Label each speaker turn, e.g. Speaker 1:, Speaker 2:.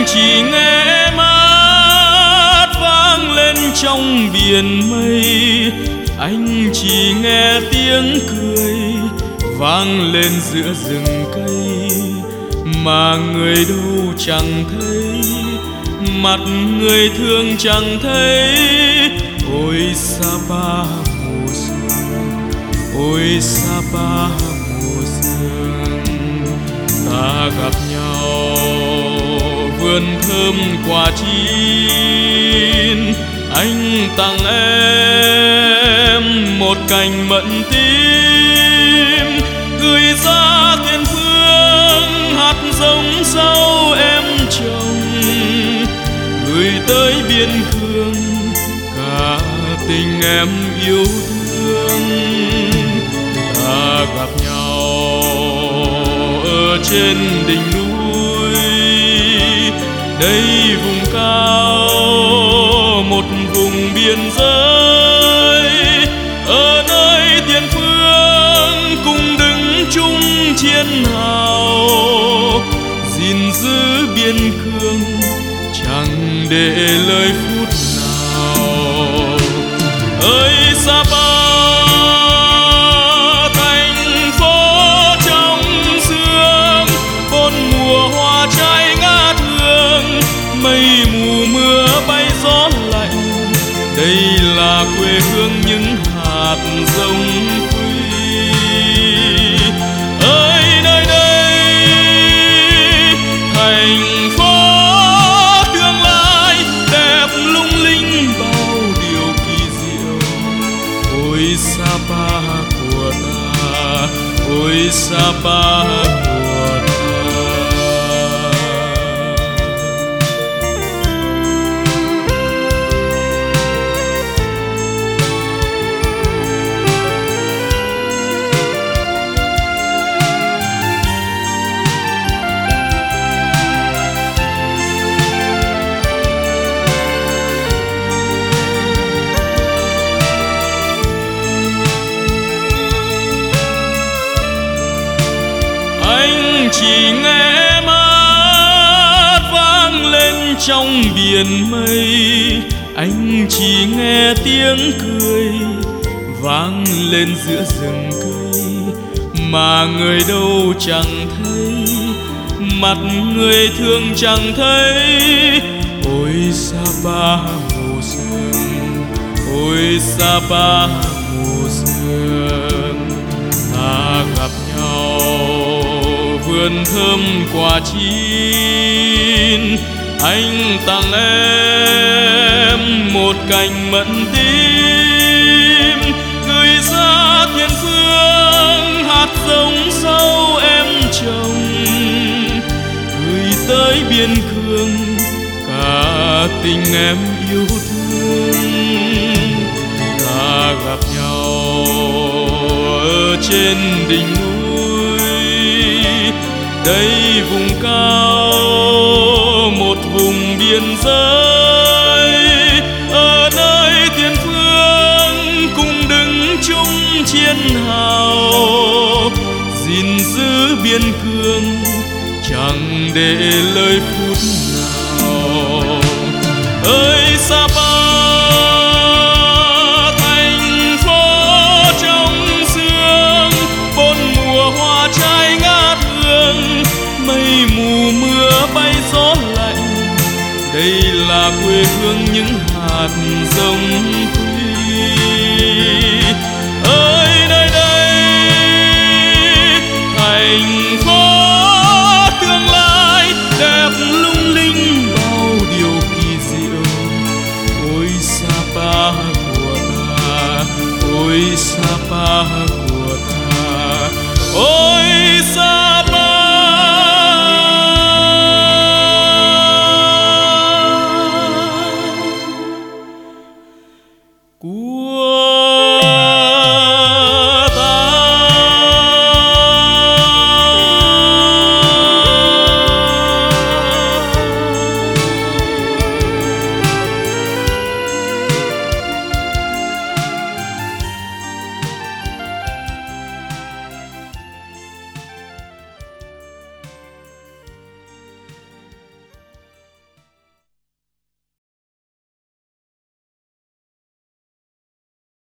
Speaker 1: chỉ nghe mát vang lên trong biển mây, anh chỉ nghe tiếng cười vang lên giữa rừng cây, mà người đâu chẳng thấy, mặt người thương chẳng thấy. Ôi Sapa mùa sương, ôi Sapa mùa sương, ta gặp nhau vườn thơm quả chín, anh tặng em một cành mận tím, gửi ra tiền phương hạt giống sau em trồng, gửi tới biên cương cả tình em yêu thương. Ta gặp nhau ở trên đỉnh núi, đây vùng cao một vùng biên giới, ở nơi tiền phương cùng đứng chung chiến hào, gìn giữ biên cương chẳng để lời phút nào. Ơi Sapa thành phố trong sương, bốn mùa hoa trái ngát hương, mây mù mưa bay gió lạnh, đây là quê hương những hạt giống quý. Ơi nơi đây thành phố tương lai đẹp lung linh bao điều kỳ diệu. Ôi Sapa của ta, ôi Sapa của ta. Chỉ nghe mát vang lên trong biển mây, anh chỉ nghe tiếng cười vang lên giữa rừng cây, mà người đâu chẳng thấy, mặt người thương chẳng thấy. Ôi Sapa mùa sương, ôi Sapa mùa sương, ta gặp nhau vườn thơm quả chín, anh tặng em một cành mận tím, gửi ra thiên phương hạt giống sau em trồng, gửi tới biên cương cả tình em yêu thương. Ta gặp nhau ở trên đỉnh núi, đây vùng cao một vùng biên giới, ở nơi tiền phương cùng đứng chung chiến hào, gìn giữ biên cương chẳng để lời phút nào. Ơi Sapa thành phố trong sương, bốn mùa hoa trái ngát hương, mây mù mưa bay gió lạnh, đây là quê hương những hạt giống